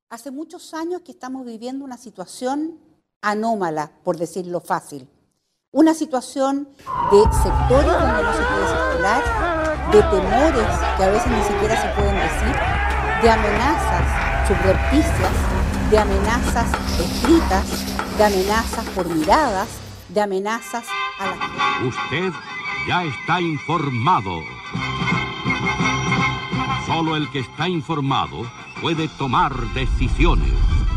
Hace muchos años que estamos viviendo una situación anómala, por decirlo fácil. Una situación de sectores donde no se puede circular, de temores que a veces ni siquiera se pueden decir, de amenazas subrepticias, de amenazas escritas, de amenazas por miradas, de amenazas a la gente. Usted ya está informado. Solo el que está informado puede tomar decisiones.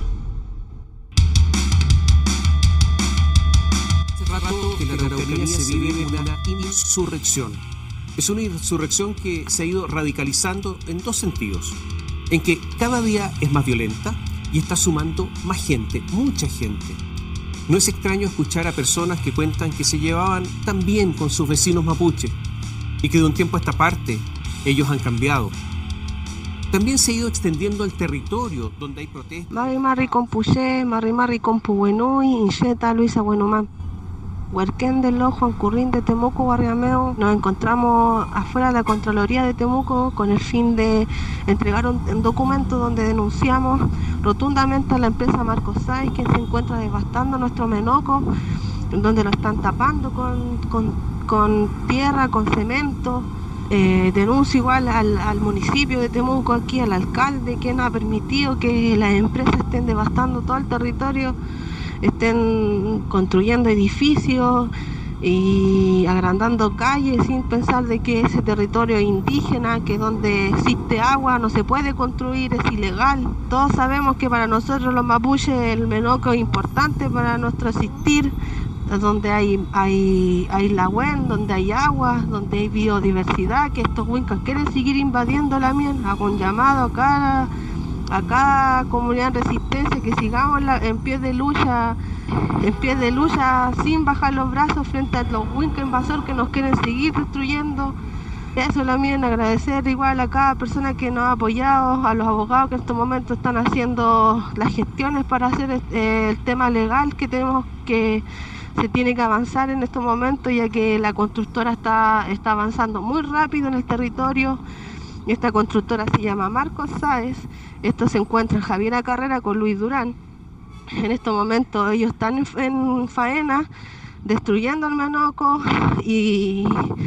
Hace rato que la Araucanía se vive una insurrección. Es una insurrección que se ha ido radicalizando en dos sentidos. En que cada día es más violenta y está sumando más gente, mucha gente. No es extraño escuchar a personas que cuentan que se llevaban tan bien con sus vecinos mapuches y que de un tiempo a esta parte ellos han cambiado. También se ha ido extendiendo al territorio donde hay protestas. Marri con Puché, Marri con Pubuenui, Incheta, Luisa Buenumán. Huerquén del Ojo, Juan Currín de Temuco, Barriameo. Nos encontramos afuera de la Contraloría de Temuco con el fin de entregar un documento donde denunciamos rotundamente a la empresa Marcosay, que se encuentra devastando nuestro Menoco, donde lo están tapando con tierra, con cemento. Denuncio igual al municipio de Temuco, aquí al alcalde, quien ha permitido que las empresas estén devastando todo el territorio, estén construyendo edificios y agrandando calles sin pensar de que ese territorio es indígena, que donde existe agua no se puede construir, es ilegal. Todos sabemos que para nosotros los mapuches el Menoco es importante para nuestro existir, donde hay lagüen, donde hay agua, donde hay biodiversidad, que estos huincas quieren seguir invadiendo la mien. Hago un llamado a cada comunidad en resistencia que sigamos en pie de lucha sin bajar los brazos frente a los huincas invasores que nos quieren seguir destruyendo. Eso también agradecer igual a cada persona que nos ha apoyado, a los abogados que en estos momentos están haciendo las gestiones para hacer el tema legal que tenemos que se tiene que avanzar en estos momentos, ya que la constructora está avanzando muy rápido en el territorio. Esta constructora se llama Marcos Sáez. Esto se encuentra en Javiera Carrera con Luis Durán. En estos momentos ellos están en faena, destruyendo el Menoco y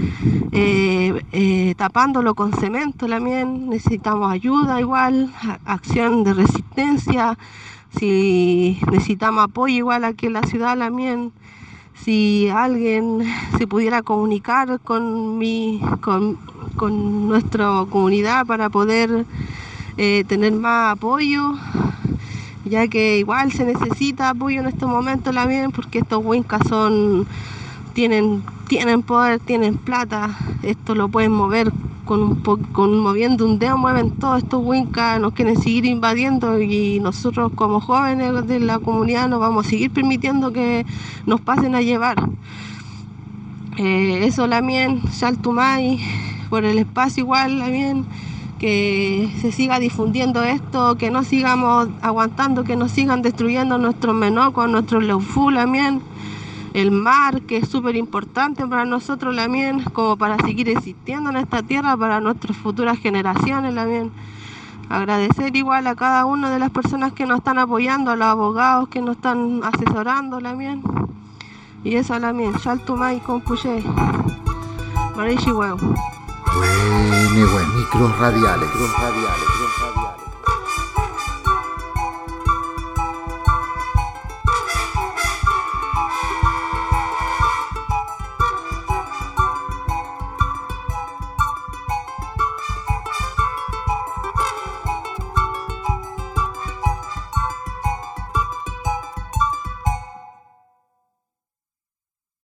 tapándolo con cemento. También necesitamos ayuda igual, acción de resistencia. Si necesitamos apoyo igual aquí en la ciudad también. Si alguien se pudiera comunicar con nuestra comunidad para poder tener más apoyo, ya que igual se necesita apoyo en estos momentos también, porque estos huincas tienen poder, tienen plata, esto lo pueden mover con moviendo un dedo, mueven todos estos huincas, nos quieren seguir invadiendo y nosotros como jóvenes de la comunidad nos vamos a seguir permitiendo que nos pasen a llevar. Eso también, Saltumay, por el espacio igual también, que se siga difundiendo esto, que no sigamos aguantando, que no sigan destruyendo nuestros menocos, nuestros leufú también. El mar, que es súper importante para nosotros también, como para seguir existiendo en esta tierra, para nuestras futuras generaciones también. Agradecer igual a cada una de las personas que nos están apoyando, a los abogados que nos están asesorando también. Y eso también, Chaltumay con Puché, Marichi Huevo. Bueno, micros radiales.